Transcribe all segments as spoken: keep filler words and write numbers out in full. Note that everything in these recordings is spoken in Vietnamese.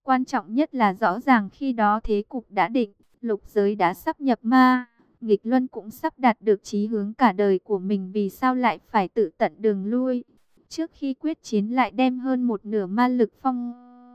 Quan trọng nhất là rõ ràng khi đó thế cục đã định, lục giới đã sắp nhập ma, nghịch luân cũng sắp đạt được chí hướng cả đời của mình, vì sao lại phải tự tận đường lui. Trước khi quyết chiến lại đem hơn một nửa ma lực phong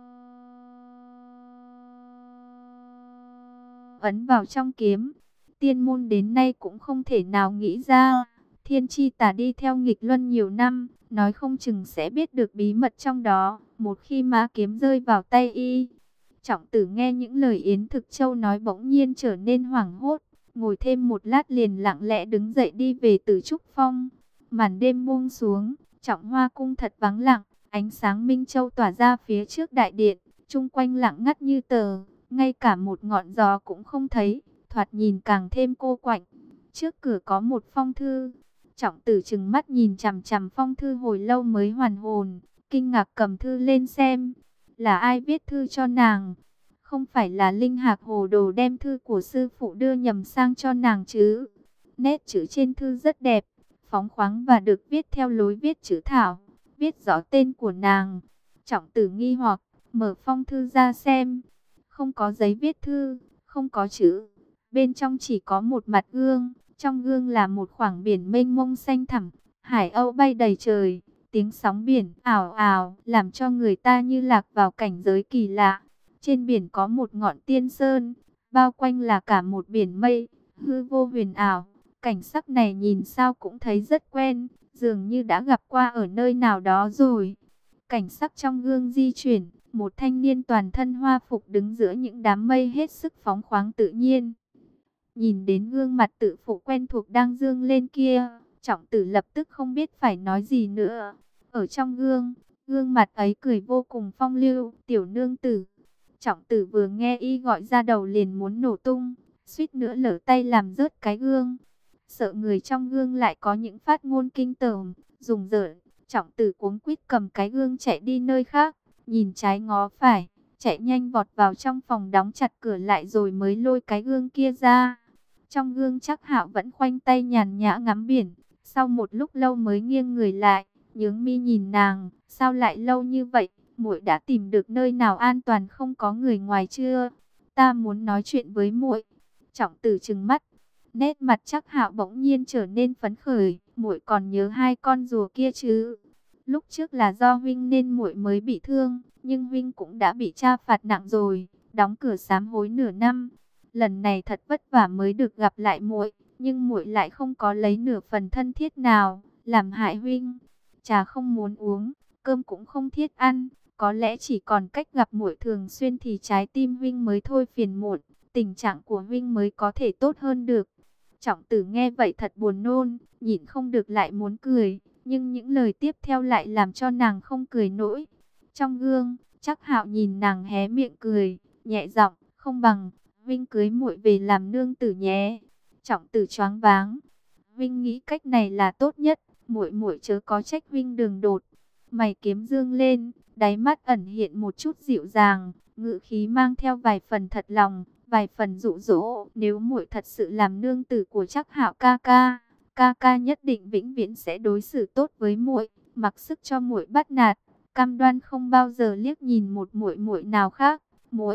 ấn vào trong kiếm. Tiên môn đến nay cũng không thể nào nghĩ ra, Thiên Chi Tà đi theo nghịch luân nhiều năm, nói không chừng sẽ biết được bí mật trong đó, một khi ma kiếm rơi vào tay y. Trọng Tử nghe những lời Yến Thực Châu nói bỗng nhiên trở nên hoảng hốt, ngồi thêm một lát liền lặng lẽ đứng dậy đi về Tử Trúc Phong. Màn đêm buông xuống, Trọng Hoa cung thật vắng lặng, ánh sáng minh châu tỏa ra phía trước đại điện, chung quanh lặng ngắt như tờ, ngay cả một ngọn gió cũng không thấy, thoạt nhìn càng thêm cô quạnh. Trước cửa có một phong thư. Trọng Tử trừng mắt nhìn chằm chằm phong thư hồi lâu mới hoàn hồn, kinh ngạc cầm thư lên xem. Là ai viết thư cho nàng? Không phải là Linh Hạc hồ đồ đem thư của sư phụ đưa nhầm sang cho nàng chứ? Nét chữ trên thư rất đẹp, phóng khoáng và được viết theo lối viết chữ thảo, viết rõ tên của nàng. Trọng Tử nghi hoặc, mở phong thư ra xem. Không có giấy viết thư, không có chữ. Bên trong chỉ có một mặt gương, trong gương là một khoảng biển mênh mông xanh thẳm, hải âu bay đầy trời, tiếng sóng biển ảo ảo, làm cho người ta như lạc vào cảnh giới kỳ lạ. Trên biển có một ngọn tiên sơn, bao quanh là cả một biển mây, hư vô huyền ảo. Cảnh sắc này nhìn sao cũng thấy rất quen, dường như đã gặp qua ở nơi nào đó rồi. Cảnh sắc trong gương di chuyển, một thanh niên toàn thân hoa phục đứng giữa những đám mây hết sức phóng khoáng tự nhiên. Nhìn đến gương mặt tự phụ quen thuộc đang dương lên kia, Trọng Tử lập tức không biết phải nói gì nữa. Ở trong gương, gương mặt ấy cười vô cùng phong lưu, tiểu nương tử. Trọng Tử vừa nghe y gọi ra đầu liền muốn nổ tung, suýt nữa lỡ tay làm rớt cái gương. Sợ người trong gương lại có những phát ngôn kinh tởm, rùng rợn, Trọng Tử cuống quýt cầm cái gương chạy đi nơi khác, nhìn trái ngó phải, chạy nhanh vọt vào trong phòng đóng chặt cửa lại rồi mới lôi cái gương kia ra. Trong gương Trác Hạo vẫn khoanh tay nhàn nhã ngắm biển, sau một lúc lâu mới nghiêng người lại, nhướng mi nhìn nàng, sao lại lâu như vậy, muội đã tìm được nơi nào an toàn không có người ngoài chưa? Ta muốn nói chuyện với muội. Trọng Tử trừng mắt, nét mặt Trác Hạo bỗng nhiên trở nên phấn khởi, muội còn nhớ hai con rùa kia chứ? Lúc trước là do huynh nên muội mới bị thương, nhưng huynh cũng đã bị tra phạt nặng rồi, đóng cửa sám hối nửa năm. Lần này thật vất vả mới được gặp lại muội, nhưng muội lại không có lấy nửa phần thân thiết nào, làm hại huynh. Trà không muốn uống, cơm cũng không thiết ăn, có lẽ chỉ còn cách gặp muội thường xuyên thì trái tim huynh mới thôi phiền muộn, tình trạng của huynh mới có thể tốt hơn được. Trọng Tử nghe vậy thật buồn nôn, nhịn không được lại muốn cười, nhưng những lời tiếp theo lại làm cho nàng không cười nổi. Trong gương, Trác Hạo nhìn nàng hé miệng cười, nhẹ giọng, không bằng huynh cưới muội về làm nương tử nhé. Trọng Tử choáng váng, huynh nghĩ cách này là tốt nhất, muội muội chớ có trách huynh đường đột. Mày kiếm dương lên, đáy mắt ẩn hiện một chút dịu dàng, ngữ khí mang theo vài phần thật lòng, vài phần dụ dỗ. Nếu muội thật sự làm nương tử của Trác Hạo ca ca, ca ca nhất định vĩnh viễn sẽ đối xử tốt với muội, mặc sức cho muội bắt nạt, cam đoan không bao giờ liếc nhìn một muội muội nào khác. Muội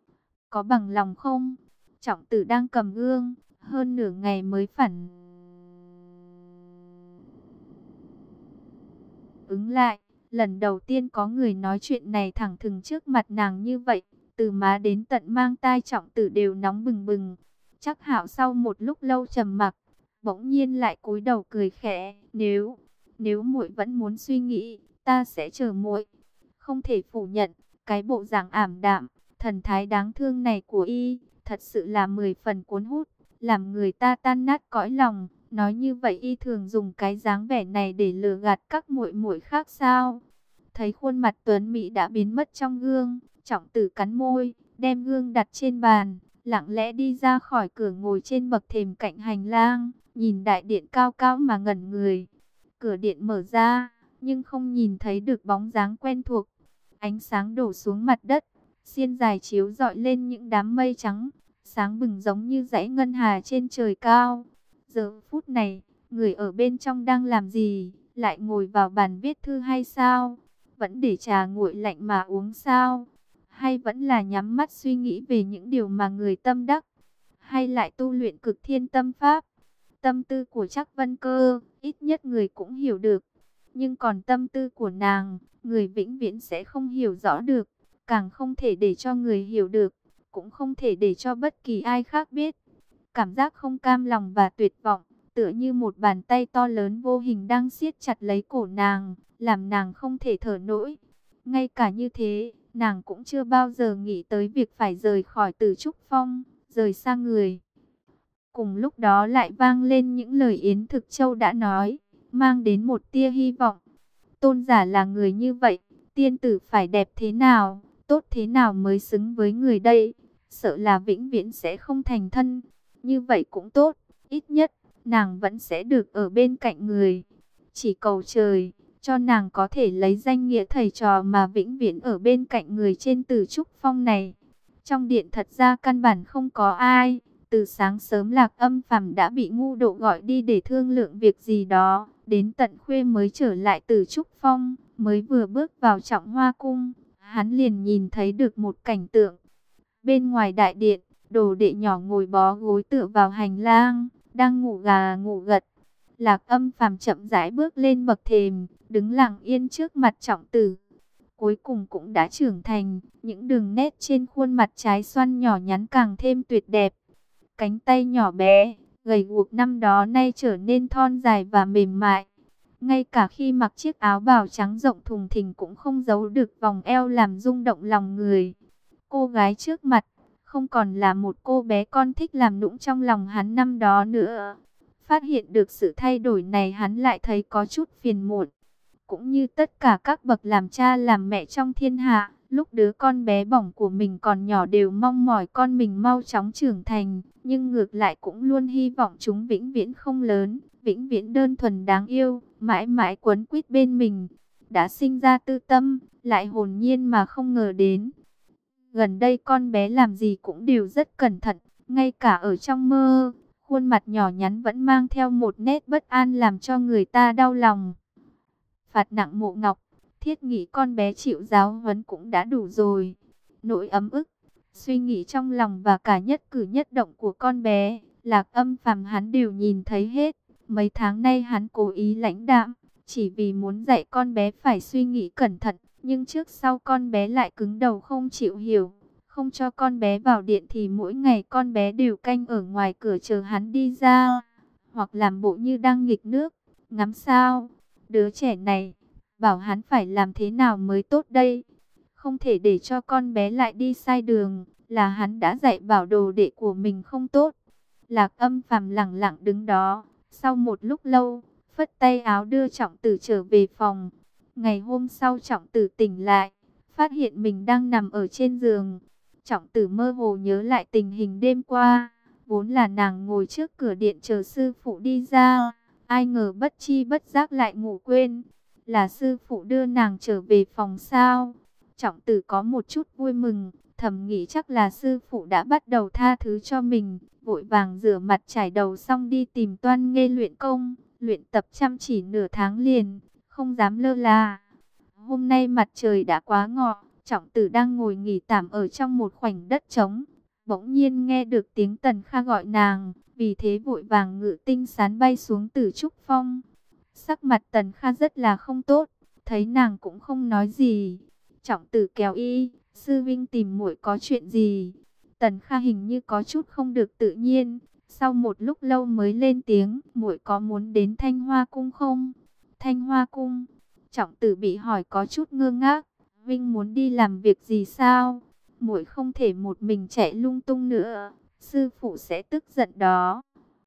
có bằng lòng không? Trọng Tử đang cầm gương, hơn nửa ngày mới phản ứng lại. Lần đầu tiên có người nói chuyện này thẳng thừng trước mặt nàng như vậy, từ má đến tận mang tai Trọng Tử đều nóng bừng bừng. Trác Hạo sau một lúc lâu trầm mặc, bỗng nhiên lại cúi đầu cười khẽ, nếu nếu muội vẫn muốn suy nghĩ, ta sẽ chờ muội. Không thể phủ nhận, cái bộ dạng ảm đạm, thần thái đáng thương này của y, thật sự là mười phần cuốn hút, làm người ta tan nát cõi lòng. Nói như vậy y thường dùng cái dáng vẻ này để lừa gạt các muội muội khác sao? Thấy khuôn mặt tuấn mỹ đã biến mất trong gương, Trọng Tử cắn môi, đem gương đặt trên bàn, lặng lẽ đi ra khỏi cửa ngồi trên bậc thềm cạnh hành lang, nhìn đại điện cao cao mà ngẩn người. Cửa điện mở ra, nhưng không nhìn thấy được bóng dáng quen thuộc. Ánh sáng đổ xuống mặt đất, xiên dài chiếu rọi lên những đám mây trắng, sáng bừng giống như dãy ngân hà trên trời cao. Giờ phút này, người ở bên trong đang làm gì? Lại ngồi vào bàn viết thư hay sao? Vẫn để trà nguội lạnh mà uống sao? Hay vẫn là nhắm mắt suy nghĩ về những điều mà người tâm đắc? Hay lại tu luyện cực thiên tâm pháp? Tâm tư của Trác Vân Cơ, ít nhất người cũng hiểu được. Nhưng còn tâm tư của nàng, người vĩnh viễn sẽ không hiểu rõ được. Càng không thể để cho người hiểu được, cũng không thể để cho bất kỳ ai khác biết. Cảm giác không cam lòng và tuyệt vọng, tựa như một bàn tay to lớn vô hình đang siết chặt lấy cổ nàng, làm nàng không thể thở nổi. Ngay cả như thế, nàng cũng chưa bao giờ nghĩ tới việc phải rời khỏi Tử Trúc Phong, rời xa người. Cùng lúc đó lại vang lên những lời Yến Thực Châu đã nói, mang đến một tia hy vọng. Tôn giả là người như vậy, tiên tử phải đẹp thế nào, tốt thế nào mới xứng với người đây, sợ là vĩnh viễn sẽ không thành thân. Như vậy cũng tốt, ít nhất, nàng vẫn sẽ được ở bên cạnh người. Chỉ cầu trời, cho nàng có thể lấy danh nghĩa thầy trò mà vĩnh viễn ở bên cạnh người trên Tử Trúc Phong này. Trong điện thật ra căn bản không có ai. Từ sáng sớm Lạc Âm Phàm đã bị Ngu Độ gọi đi để thương lượng việc gì đó. Đến tận khuya mới trở lại Tử Trúc Phong. Mới vừa bước vào Trọng Hoa Cung, hắn liền nhìn thấy được một cảnh tượng. Bên ngoài đại điện, Đồ đệ nhỏ ngồi bó gối tựa vào hành lang, đang ngủ gà ngủ gật. Lạc Âm Phàm chậm rãi bước lên bậc thềm, đứng lặng yên trước mặt Trọng Tử. Cuối cùng cũng đã trưởng thành, những đường nét trên khuôn mặt trái xoan nhỏ nhắn càng thêm tuyệt đẹp. Cánh tay nhỏ bé, gầy guộc năm đó nay trở nên thon dài và mềm mại. Ngay cả khi mặc chiếc áo bào trắng rộng thùng thình cũng không giấu được vòng eo làm rung động lòng người. Cô gái trước mặt, không còn là một cô bé con thích làm nũng trong lòng hắn năm đó nữa. Phát hiện được sự thay đổi này hắn lại thấy có chút phiền muộn. Cũng như tất cả các bậc làm cha làm mẹ trong thiên hạ, lúc đứa con bé bỏng của mình còn nhỏ đều mong mỏi con mình mau chóng trưởng thành, nhưng ngược lại cũng luôn hy vọng chúng vĩnh viễn không lớn, vĩnh viễn đơn thuần đáng yêu, mãi mãi quấn quýt bên mình. Đã sinh ra tư tâm, lại hồn nhiên mà không ngờ đến. Gần đây con bé làm gì cũng đều rất cẩn thận, ngay cả ở trong mơ, khuôn mặt nhỏ nhắn vẫn mang theo một nét bất an làm cho người ta đau lòng. Phạt nặng Mộ Ngọc, thiết nghĩ con bé chịu giáo huấn cũng đã đủ rồi. Nỗi ấm ức, suy nghĩ trong lòng và cả nhất cử nhất động của con bé, Lạc Âm Phàm hắn đều nhìn thấy hết. Mấy tháng nay hắn cố ý lãnh đạm, chỉ vì muốn dạy con bé phải suy nghĩ cẩn thận. Nhưng trước sau con bé lại cứng đầu không chịu hiểu. Không cho con bé vào điện thì mỗi ngày con bé đều canh ở ngoài cửa chờ hắn đi ra. Hoặc làm bộ như đang nghịch nước, ngắm sao. Đứa trẻ này, bảo hắn phải làm thế nào mới tốt đây? Không thể để cho con bé lại đi sai đường, là hắn đã dạy bảo đồ đệ của mình không tốt. Lạc Âm Phàm lặng lặng đứng đó, sau một lúc lâu, phất tay áo đưa Trọng Tử trở về phòng. Ngày hôm sau Trọng Tử tỉnh lại, phát hiện mình đang nằm ở trên giường. Trọng Tử mơ hồ nhớ lại tình hình đêm qua, vốn là nàng ngồi trước cửa điện chờ sư phụ đi ra. Ai ngờ bất chi bất giác lại ngủ quên. Là sư phụ đưa nàng trở về phòng sao? Trọng Tử có một chút vui mừng, thầm nghĩ chắc là sư phụ đã bắt đầu tha thứ cho mình. Vội vàng rửa mặt chải đầu xong đi tìm Toan Nghê luyện công. Luyện tập chăm chỉ nửa tháng liền, không dám lơ là. Hôm nay mặt trời đã quá ngọ, Trọng Tử đang ngồi nghỉ tạm ở trong một khoảnh đất trống. Bỗng nhiên nghe được tiếng Tần Kha gọi nàng, vì thế vội vàng ngự tinh sán bay xuống Tử Trúc Phong. Sắc mặt Tần Kha rất là không tốt, thấy nàng cũng không nói gì. Trọng Tử kéo y, sư vinh tìm muội có chuyện gì? Tần Kha hình như có chút không được tự nhiên, sau một lúc lâu mới lên tiếng, muội có muốn đến Thanh Hoa Cung không? Thanh Hoa Cung? Trọng Tử bị hỏi có chút ngơ ngác, Vinh muốn đi làm việc gì sao? Muội không thể một mình chạy lung tung nữa, sư phụ sẽ tức giận đó.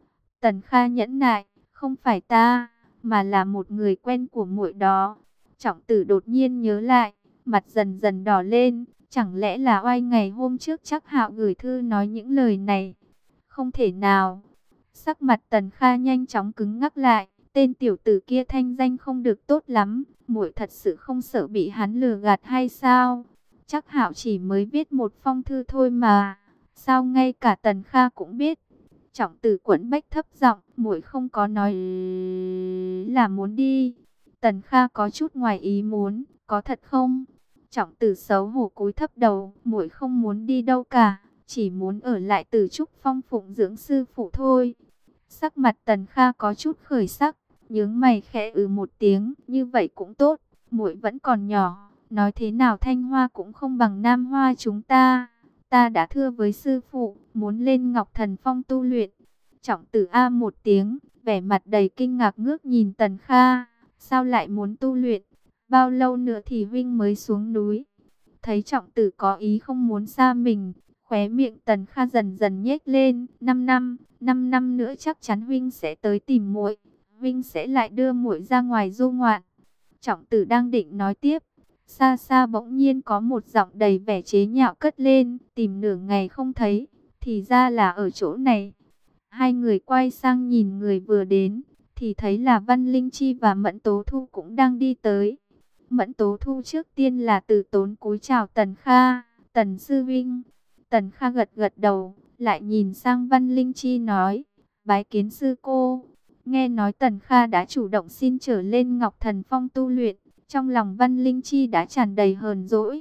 Tần Kha nhẫn nại, không phải ta, mà là một người quen của muội đó. Trọng Tử đột nhiên nhớ lại, mặt dần dần đỏ lên, chẳng lẽ là oai ngày hôm trước chắc Hạo gửi thư nói những lời này? Không thể nào. Sắc mặt Tần Kha nhanh chóng cứng ngắc lại, tên tiểu tử kia thanh danh không được tốt lắm, muội thật sự không sợ bị hắn lừa gạt hay sao? Chắc Hạo chỉ mới viết một phong thư thôi mà, sao ngay cả Tần Kha cũng biết? Trọng Tử quẫn bách thấp giọng, muội không có nói là muốn đi. Tần Kha có chút ngoài ý muốn, có thật không? Trọng Tử xấu hổ cúi thấp đầu, muội không muốn đi đâu cả, chỉ muốn ở lại Tử Trúc Phong phụng dưỡng sư phụ thôi. Sắc mặt Tần Kha có chút khởi sắc, nhướng mày khẽ ừ một tiếng, như vậy cũng tốt, muội vẫn còn nhỏ, nói thế nào Thanh Hoa cũng không bằng Nam Hoa chúng ta. Ta đã thưa với sư phụ, muốn lên Ngọc Thần Phong tu luyện. Trọng Tử a một tiếng, vẻ mặt đầy kinh ngạc ngước nhìn Tần Kha, sao lại muốn tu luyện? Bao lâu nữa thì huynh mới xuống núi? Thấy Trọng Tử có ý không muốn xa mình, khóe miệng Tần Kha dần dần nhếch lên. Năm năm, năm năm nữa chắc chắn huynh sẽ tới tìm muội, huynh sẽ lại đưa muội ra ngoài du ngoạn. Trọng Tử đang định nói tiếp, xa xa bỗng nhiên có một giọng đầy vẻ chế nhạo cất lên, tìm nửa ngày không thấy, thì ra là ở chỗ này. Hai người quay sang nhìn người vừa đến, thì thấy là Văn Linh Chi và Mẫn Tố Thu cũng đang đi tới. Mẫn Tố Thu trước tiên là từ tốn cúi chào Tần Kha, Tần sư vinh. Tần Kha gật gật đầu, lại nhìn sang Văn Linh Chi nói, bái kiến sư cô. Nghe nói Tần Kha đã chủ động xin trở lên Ngọc Thần Phong tu luyện, trong lòng Văn Linh Chi đã tràn đầy hờn dỗi.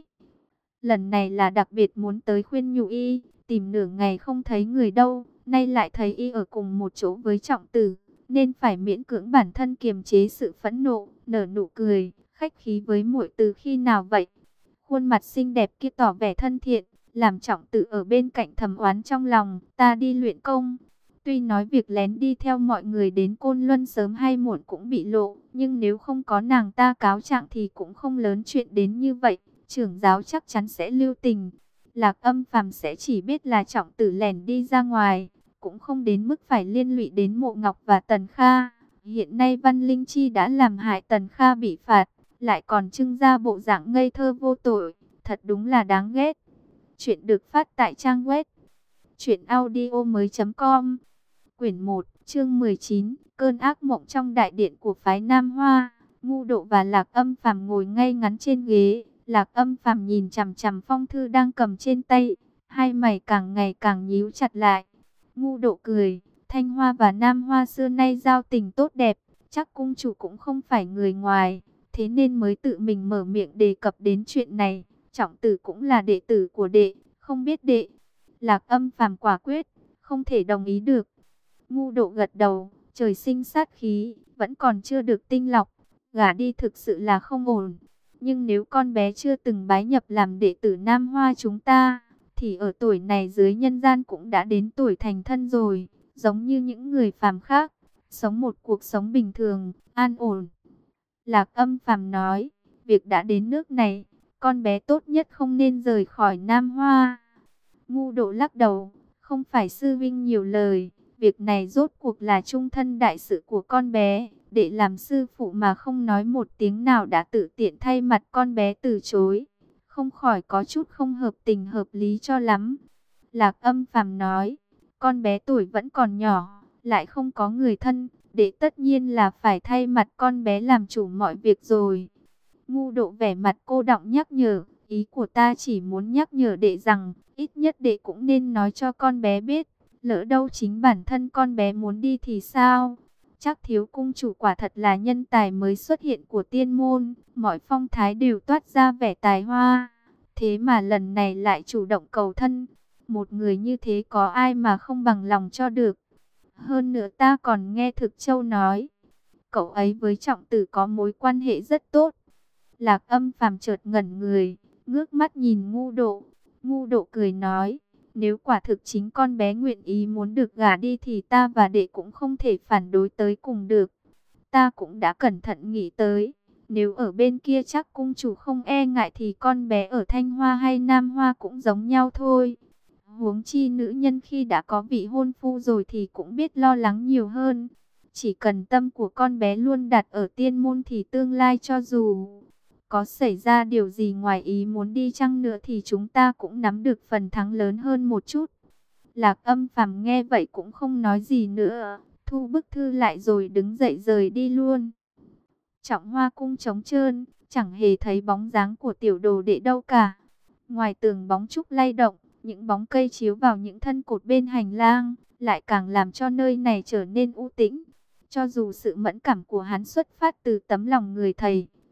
Lần này là đặc biệt muốn tới khuyên nhủ y, tìm nửa ngày không thấy người đâu, nay lại thấy y ở cùng một chỗ với Trọng Tử, nên phải miễn cưỡng bản thân kiềm chế sự phẫn nộ, nở nụ cười, khách khí với muội từ khi nào vậy? Khuôn mặt xinh đẹp kia tỏ vẻ thân thiện, làm Trọng Tử ở bên cạnh thầm oán trong lòng, ta đi luyện công. Tuy nói việc lén đi theo mọi người đến Côn Luân sớm hay muộn cũng bị lộ, nhưng nếu không có nàng ta cáo trạng thì cũng không lớn chuyện đến như vậy. Trưởng giáo chắc chắn sẽ lưu tình. Lạc Âm Phàm sẽ chỉ biết là Trọng Tử lẻn đi ra ngoài, cũng không đến mức phải liên lụy đến Mộ Ngọc và Tần Kha. Hiện nay Văn Linh Chi đã làm hại Tần Kha bị phạt, lại còn trưng ra bộ dạng ngây thơ vô tội, thật đúng là đáng ghét. Chuyện được phát tại trang web truyện audio mới chấm com. Quyển một, chương mười chín, cơn ác mộng trong đại điện của phái Nam Hoa. Ngu Độ và Lạc Âm Phàm ngồi ngay ngắn trên ghế. Lạc Âm Phàm nhìn chằm chằm phong thư đang cầm trên tay, hai mày càng ngày càng nhíu chặt lại. Ngu Độ cười, Thanh Hoa và Nam Hoa xưa nay giao tình tốt đẹp, chắc cung chủ cũng không phải người ngoài, thế nên mới tự mình mở miệng đề cập đến chuyện này. Trọng Tử cũng là đệ tử của đệ, không biết đệ. Lạc Âm Phàm quả quyết, không thể đồng ý được. Ngu Độ gật đầu, trời sinh sát khí, vẫn còn chưa được tinh lọc, gả đi thực sự là không ổn. Nhưng nếu con bé chưa từng bái nhập làm đệ tử Nam Hoa chúng ta, thì ở tuổi này dưới nhân gian cũng đã đến tuổi thành thân rồi, giống như những người phàm khác, sống một cuộc sống bình thường, an ổn. Lạc Âm Phàm nói, việc đã đến nước này, con bé tốt nhất không nên rời khỏi Nam Hoa. Ngu Độ lắc đầu, không phải sư vinh nhiều lời, việc này rốt cuộc là trung thân đại sự của con bé. Để làm sư phụ mà không nói một tiếng nào đã tự tiện thay mặt con bé từ chối, không khỏi có chút không hợp tình hợp lý cho lắm. Lạc Âm Phàm nói, con bé tuổi vẫn còn nhỏ, lại không có người thân, đệ tất nhiên là phải thay mặt con bé làm chủ mọi việc rồi. Ngu Độ vẻ mặt cô đọng nhắc nhở, ý của ta chỉ muốn nhắc nhở đệ rằng, ít nhất đệ cũng nên nói cho con bé biết, lỡ đâu chính bản thân con bé muốn đi thì sao? Chắc thiếu cung chủ quả thật là nhân tài mới xuất hiện của tiên môn, mọi phong thái đều toát ra vẻ tài hoa. Thế mà lần này lại chủ động cầu thân, một người như thế có ai mà không bằng lòng cho được. Hơn nữa ta còn nghe Thực Châu nói, cậu ấy với Trọng Tử có mối quan hệ rất tốt. Lạc Âm Phàm chợt ngẩn người, ngước mắt nhìn Ngu Độ. Ngu Độ cười nói, nếu quả thực chính con bé nguyện ý muốn được gả đi thì ta và đệ cũng không thể phản đối tới cùng được. Ta cũng đã cẩn thận nghĩ tới, nếu ở bên kia chắc cung chủ không e ngại thì con bé ở Thanh Hoa hay Nam Hoa cũng giống nhau thôi. Huống chi nữ nhân khi đã có vị hôn phu rồi thì cũng biết lo lắng nhiều hơn. Chỉ cần tâm của con bé luôn đặt ở tiên môn thì tương lai cho dù có xảy ra điều gì ngoài ý muốn đi chăng nữa thì chúng ta cũng nắm được phần thắng lớn hơn một chút. Lạc Âm Phàm nghe vậy cũng không nói gì nữa, thu bức thư lại rồi đứng dậy rời đi luôn. Trọng Hoa cung trống trơn, chẳng hề thấy bóng dáng của tiểu đồ đệ đâu cả. Ngoài tường bóng trúc lay động, những bóng cây chiếu vào những thân cột bên hành lang, lại càng làm cho nơi này trở nên u tĩnh. Cho dù sự mẫn cảm của hắn xuất phát từ tấm lòng người thầy,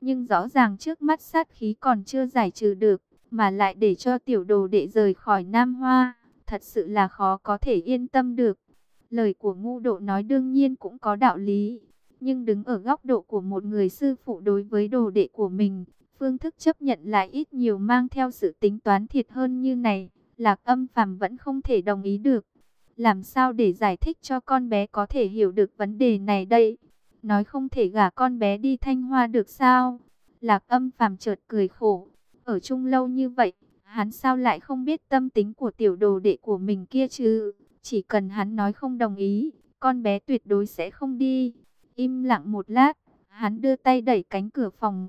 Nhưng rõ ràng trước mắt sát khí còn chưa giải trừ được, mà lại để cho tiểu đồ đệ rời khỏi Nam Hoa, thật sự là khó có thể yên tâm được. Lời của Ngu Độ nói đương nhiên cũng có đạo lý, nhưng đứng ở góc độ của một người sư phụ đối với đồ đệ của mình, phương thức chấp nhận lại ít nhiều mang theo sự tính toán thiệt hơn như này, Lạc Âm Phàm vẫn không thể đồng ý được. Làm sao để giải thích cho con bé có thể hiểu được vấn đề này đây? Nói không thể gả con bé đi Thanh Hoa được sao? Lạc Âm Phàm chợt cười khổ. Ở chung lâu như vậy, hắn sao lại không biết tâm tính của tiểu đồ đệ của mình kia chứ? Chỉ cần hắn nói không đồng ý, con bé tuyệt đối sẽ không đi. Im lặng một lát, hắn đưa tay đẩy cánh cửa phòng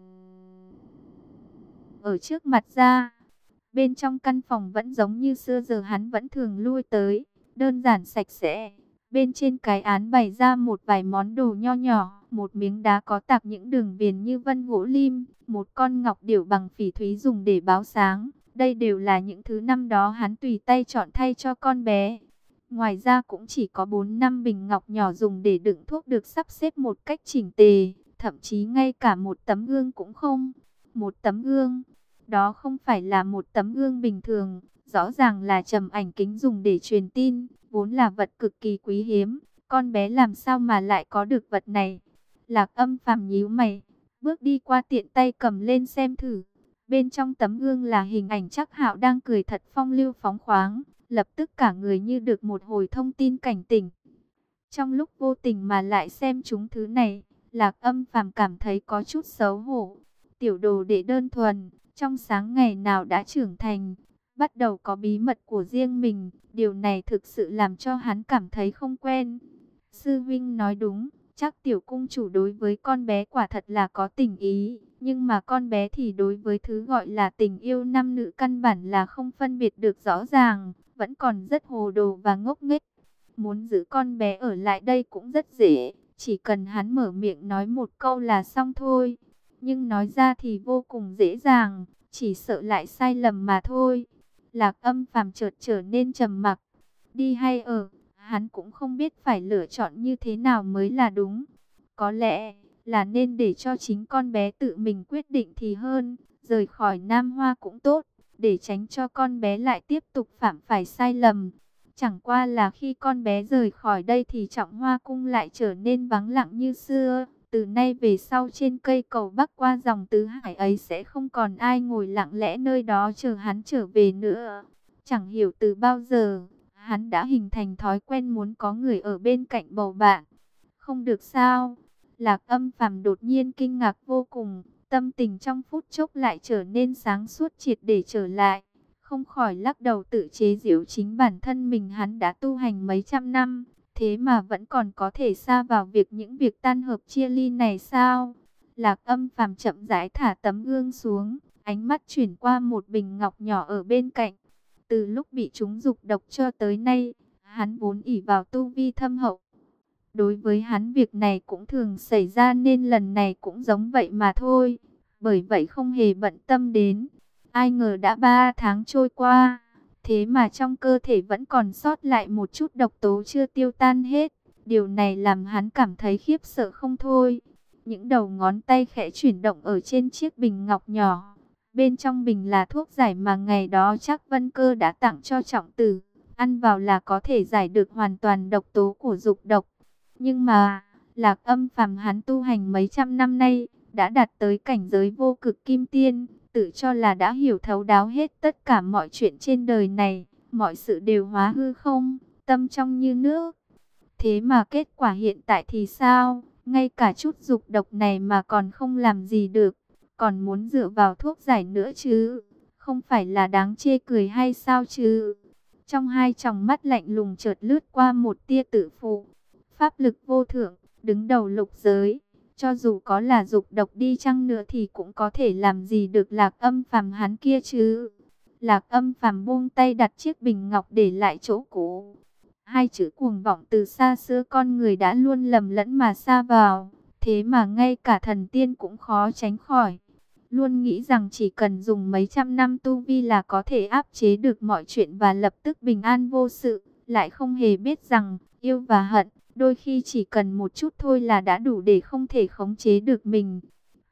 ở trước mặt ra. Bên trong căn phòng vẫn giống như xưa giờ hắn vẫn thường lui tới, đơn giản sạch sẽ. Bên trên cái án bày ra một vài món đồ nho nhỏ, một miếng đá có tạc những đường viền như vân gỗ lim, một con ngọc điểu bằng phỉ thúy dùng để báo sáng. Đây đều là những thứ năm đó hắn tùy tay chọn thay cho con bé. Ngoài ra cũng chỉ có bốn năm bình ngọc nhỏ dùng để đựng thuốc được sắp xếp một cách chỉnh tề, thậm chí ngay cả một tấm gương cũng không. Một tấm gương, đó không phải là một tấm gương bình thường, rõ ràng là trầm ảnh kính dùng để truyền tin, vốn là vật cực kỳ quý hiếm, con bé làm sao mà lại có được vật này? Lạc Âm Phàm nhíu mày, bước đi qua tiện tay cầm lên xem thử. Bên trong tấm gương là hình ảnh Trác Hạo đang cười thật phong lưu phóng khoáng, lập tức cả người như được một hồi thông tin cảnh tỉnh. Trong lúc vô tình mà lại xem chúng thứ này, Lạc Âm Phàm cảm thấy có chút xấu hổ. Tiểu đồ đệ đơn thuần, trong sáng ngày nào đã trưởng thành, bắt đầu có bí mật của riêng mình, điều này thực sự làm cho hắn cảm thấy không quen. Sư Vinh nói đúng, chắc tiểu cung chủ đối với con bé quả thật là có tình ý, nhưng mà con bé thì đối với thứ gọi là tình yêu nam nữ căn bản là không phân biệt được rõ ràng, vẫn còn rất hồ đồ và ngốc nghếch. Muốn giữ con bé ở lại đây cũng rất dễ, chỉ cần hắn mở miệng nói một câu là xong thôi. Nhưng nói ra thì vô cùng dễ dàng, chỉ sợ lại sai lầm mà thôi. Lạc Âm Phàm chợt trở nên trầm mặc. Đi hay ở, hắn cũng không biết phải lựa chọn như thế nào mới là đúng. Có lẽ là nên để cho chính con bé tự mình quyết định thì hơn. Rời khỏi Nam Hoa cũng tốt, để tránh cho con bé lại tiếp tục phạm phải sai lầm. Chẳng qua là khi con bé rời khỏi đây thì Trọng Hoa Cung lại trở nên vắng lặng như xưa. Từ nay về sau trên cây cầu bắc qua dòng tứ hải ấy sẽ không còn ai ngồi lặng lẽ nơi đó chờ hắn trở về nữa. Chẳng hiểu từ bao giờ, hắn đã hình thành thói quen muốn có người ở bên cạnh bầu bạn. Không được sao? Lạc Âm Phàm đột nhiên kinh ngạc vô cùng, tâm tình trong phút chốc lại trở nên sáng suốt triệt để trở lại. Không khỏi lắc đầu tự chế giễu chính bản thân mình, hắn đã tu hành mấy trăm năm, thế mà vẫn còn có thể sa vào việc những việc tan hợp chia ly này sao? Lạc Âm Phàm chậm rãi thả tấm gương xuống, ánh mắt chuyển qua một bình ngọc nhỏ ở bên cạnh. Từ lúc bị chúng dục độc cho tới nay, hắn vốn ỷ vào tu vi thâm hậu. Đối với hắn việc này cũng thường xảy ra nên lần này cũng giống vậy mà thôi. Bởi vậy không hề bận tâm đến. Ai ngờ đã ba tháng trôi qua, thế mà trong cơ thể vẫn còn sót lại một chút độc tố chưa tiêu tan hết. Điều này làm hắn cảm thấy khiếp sợ không thôi. Những đầu ngón tay khẽ chuyển động ở trên chiếc bình ngọc nhỏ. Bên trong bình là thuốc giải mà ngày đó Trác Vân Cơ đã tặng cho Trọng Tử. Ăn vào là có thể giải được hoàn toàn độc tố của dục độc. Nhưng mà, Lạc Âm Phàm hắn tu hành mấy trăm năm nay, đã đạt tới cảnh giới vô cực kim tiên, tự cho là đã hiểu thấu đáo hết tất cả mọi chuyện trên đời này, mọi sự đều hóa hư không, tâm trong như nước. Thế mà kết quả hiện tại thì sao? Ngay cả chút dục độc này mà còn không làm gì được, còn muốn dựa vào thuốc giải nữa chứ? Không phải là đáng chê cười hay sao chứ? Trong hai tròng mắt lạnh lùng chợt lướt qua một tia tự phụ. Pháp lực vô thượng, đứng đầu lục giới, cho dù có là dục độc đi chăng nữa thì cũng có thể làm gì được Lạc Âm Phàm hắn kia chứ. Lạc Âm Phàm buông tay đặt chiếc bình ngọc để lại chỗ cũ. Hai chữ cuồng vọng từ xa xưa con người đã luôn lầm lẫn mà sa vào, thế mà ngay cả thần tiên cũng khó tránh khỏi. Luôn nghĩ rằng chỉ cần dùng mấy trăm năm tu vi là có thể áp chế được mọi chuyện và lập tức bình an vô sự, lại không hề biết rằng yêu và hận đôi khi chỉ cần một chút thôi là đã đủ để không thể khống chế được mình.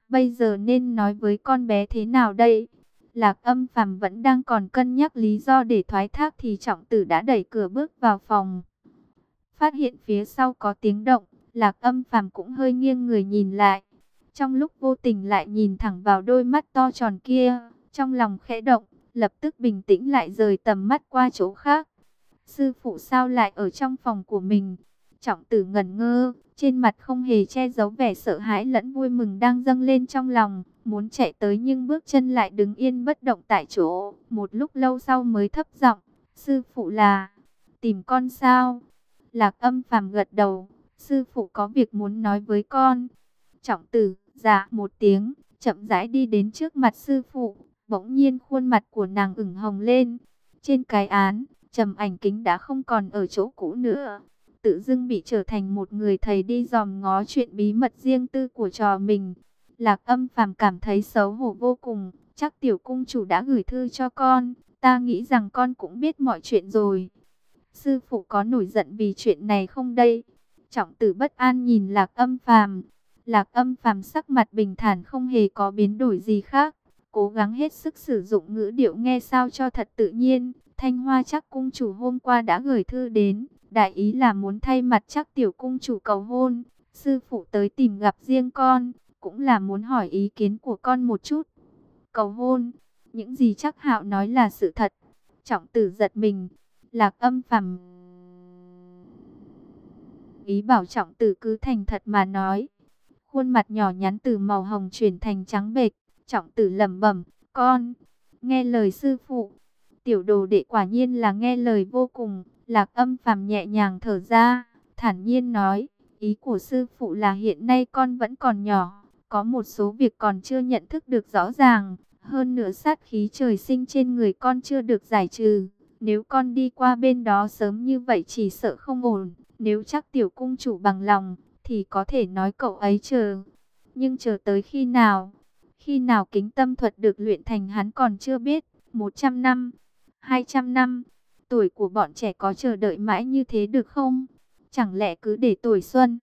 Bây giờ nên nói với con bé thế nào đây? Lạc Âm Phàm vẫn đang còn cân nhắc lý do để thoái thác thì Trọng Tử đã đẩy cửa bước vào phòng. Phát hiện phía sau có tiếng động, Lạc Âm Phàm cũng hơi nghiêng người nhìn lại. Trong lúc vô tình lại nhìn thẳng vào đôi mắt to tròn kia, trong lòng khẽ động, lập tức bình tĩnh lại rời tầm mắt qua chỗ khác. Sư phụ sao lại ở trong phòng của mình? Trọng Tử ngẩn ngơ, trên mặt không hề che giấu vẻ sợ hãi lẫn vui mừng đang dâng lên trong lòng, muốn chạy tới nhưng bước chân lại đứng yên bất động tại chỗ. Một lúc lâu sau mới thấp giọng, sư phụ là tìm con sao? Lạc Âm Phàm gật đầu, sư phụ có việc muốn nói với con. Trọng Tử dạ một tiếng, chậm rãi đi đến trước mặt sư phụ, bỗng nhiên khuôn mặt của nàng ửng hồng lên. Trên cái án, Trầm Ảnh Kính đã không còn ở chỗ cũ nữa, tự dưng bị trở thành một người thầy đi dòm ngó chuyện bí mật riêng tư của trò mình. Lạc Âm Phàm cảm thấy xấu hổ vô cùng, chắc tiểu cung chủ đã gửi thư cho con, ta nghĩ rằng con cũng biết mọi chuyện rồi. Sư phụ có nổi giận vì chuyện này không đây? Trọng Tử bất an nhìn Lạc Âm Phàm. Lạc Âm Phàm sắc mặt bình thản không hề có biến đổi gì khác, cố gắng hết sức sử dụng ngữ điệu nghe sao cho thật tự nhiên. Thanh Hoa Trắc cung chủ hôm qua đã gửi thư đến, đại ý là muốn thay mặt Trắc tiểu cung chủ cầu hôn. Sư phụ tới tìm gặp riêng con, cũng là muốn hỏi ý kiến của con một chút. Cầu hôn? Những gì Trắc Hạo nói là sự thật? Trọng Tử giật mình. Lạc Âm Phàm ý bảo Trọng Tử cứ thành thật mà nói. Khuôn mặt nhỏ nhắn từ màu hồng chuyển thành trắng bệch. Trọng Tử lẩm bẩm, con nghe lời sư phụ. Tiểu đồ đệ quả nhiên là nghe lời vô cùng. Lạc Âm Phàm nhẹ nhàng thở ra, thản nhiên nói, ý của sư phụ là hiện nay con vẫn còn nhỏ, có một số việc còn chưa nhận thức được rõ ràng, hơn nữa sát khí trời sinh trên người con chưa được giải trừ. Nếu con đi qua bên đó sớm như vậy chỉ sợ không ổn. Nếu chắc tiểu cung chủ bằng lòng, thì có thể nói cậu ấy chờ. Nhưng chờ tới khi nào? Khi nào kính tâm thuật được luyện thành hắn còn chưa biết. Một trăm năm, hai trăm năm, tuổi của bọn trẻ có chờ đợi mãi như thế được không? Chẳng lẽ cứ để tuổi xuân?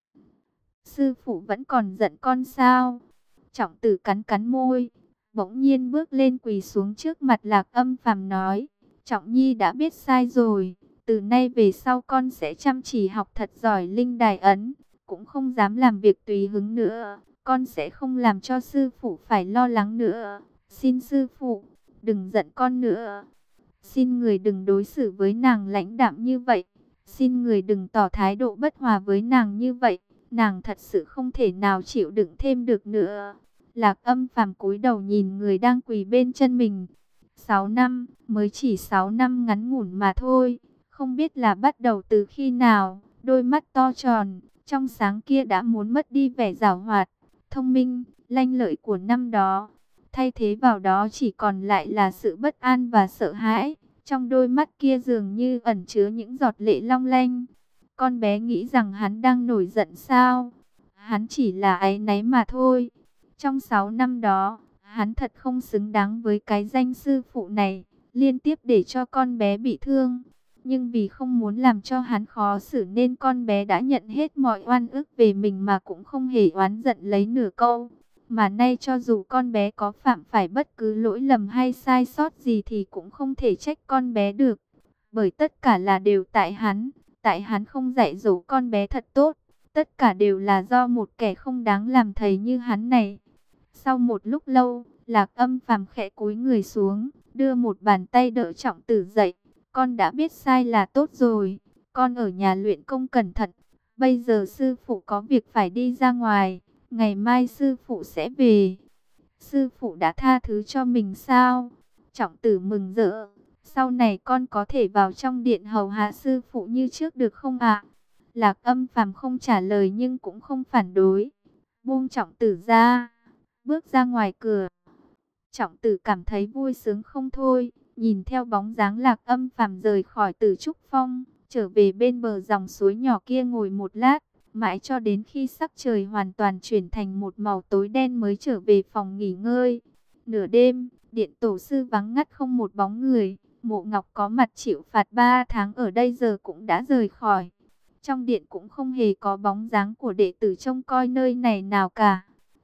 Sư phụ vẫn còn giận con sao? Trọng Tử cắn cắn môi, bỗng nhiên bước lên quỳ xuống trước mặt Lạc Âm Phàm nói, Trọng Nhi đã biết sai rồi, từ nay về sau con sẽ chăm chỉ học thật giỏi linh đài ấn, cũng không dám làm việc tùy hứng nữa, con sẽ không làm cho sư phụ phải lo lắng nữa. Xin sư phụ, đừng giận con nữa. Xin người đừng đối xử với nàng lãnh đạm như vậy. Xin người đừng tỏ thái độ bất hòa với nàng như vậy. Nàng thật sự không thể nào chịu đựng thêm được nữa. Lạc Âm Phàm cúi đầu nhìn người đang quỳ bên chân mình. Sáu năm, mới chỉ sáu năm ngắn ngủn mà thôi. Không biết là bắt đầu từ khi nào, đôi mắt to tròn, trong sáng kia đã muốn mất đi vẻ giảo hoạt, thông minh, lanh lợi của năm đó. Thay thế vào đó chỉ còn lại là sự bất an và sợ hãi. Trong đôi mắt kia dường như ẩn chứa những giọt lệ long lanh. Con bé nghĩ rằng hắn đang nổi giận sao? Hắn chỉ là áy náy mà thôi. Trong sáu năm đó, hắn thật không xứng đáng với cái danh sư phụ này, liên tiếp để cho con bé bị thương. Nhưng vì không muốn làm cho hắn khó xử nên con bé đã nhận hết mọi oan ức về mình mà cũng không hề oán giận lấy nửa câu. Mà nay cho dù con bé có phạm phải bất cứ lỗi lầm hay sai sót gì thì cũng không thể trách con bé được. Bởi tất cả là đều tại hắn, tại hắn không dạy dỗ con bé thật tốt. Tất cả đều là do một kẻ không đáng làm thầy như hắn này. Sau một lúc lâu, Lạc Âm Phàm khẽ cúi người xuống, đưa một bàn tay đỡ Trọng Tử dậy. Con đã biết sai là tốt rồi, con ở nhà luyện công cẩn thận. Bây giờ sư phụ có việc phải đi ra ngoài, ngày mai sư phụ sẽ về. Sư phụ đã tha thứ cho mình sao? Trọng Tử mừng rỡ. Sau này con có thể vào trong điện hầu hạ sư phụ như trước được không ạ? Lạc Âm Phàm không trả lời nhưng cũng không phản đối. Buông Trọng Tử ra, bước ra ngoài cửa. Trọng Tử cảm thấy vui sướng không thôi, nhìn theo bóng dáng Lạc Âm Phàm rời khỏi Tử Trúc Phong, trở về bên bờ dòng suối nhỏ kia ngồi một lát, mãi cho đến khi sắc trời hoàn toàn chuyển thành một màu tối đen mới trở về phòng nghỉ ngơi. Nửa đêm, điện tổ sư vắng ngắt không một bóng người, Mộ Ngọc có mặt chịu phạt ba tháng ở đây giờ cũng đã rời khỏi. Trong điện cũng không hề có bóng dáng của đệ tử trông coi nơi này nào cả.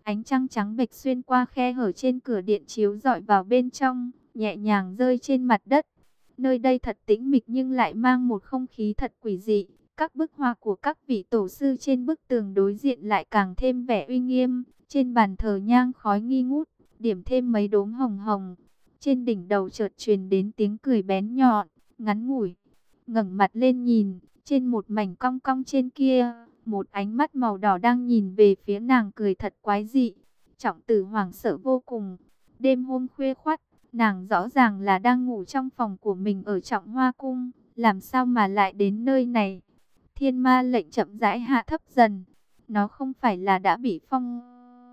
Ánh trăng trắng bệch xuyên qua khe hở trên cửa điện chiếu rọi vào bên trong, nhẹ nhàng rơi trên mặt đất. Nơi đây thật tĩnh mịch nhưng lại mang một không khí thật quỷ dị. Các bức họa của các vị tổ sư trên bức tường đối diện lại càng thêm vẻ uy nghiêm. Trên bàn thờ nhang khói nghi ngút, điểm thêm mấy đốm hồng hồng. Trên đỉnh đầu chợt truyền đến tiếng cười bén nhọn, ngắn ngủi. Ngẩng mặt lên nhìn, trên một mảnh cong cong trên kia, một ánh mắt màu đỏ đang nhìn về phía nàng, cười thật quái dị. Trọng Tử hoảng sợ vô cùng. Đêm hôm khuya khoắt, nàng rõ ràng là đang ngủ trong phòng của mình ở Trọng Hoa Cung, làm sao mà lại đến nơi này? Thiên ma lệnh chậm rãi hạ thấp dần. Nó không phải là đã bị phong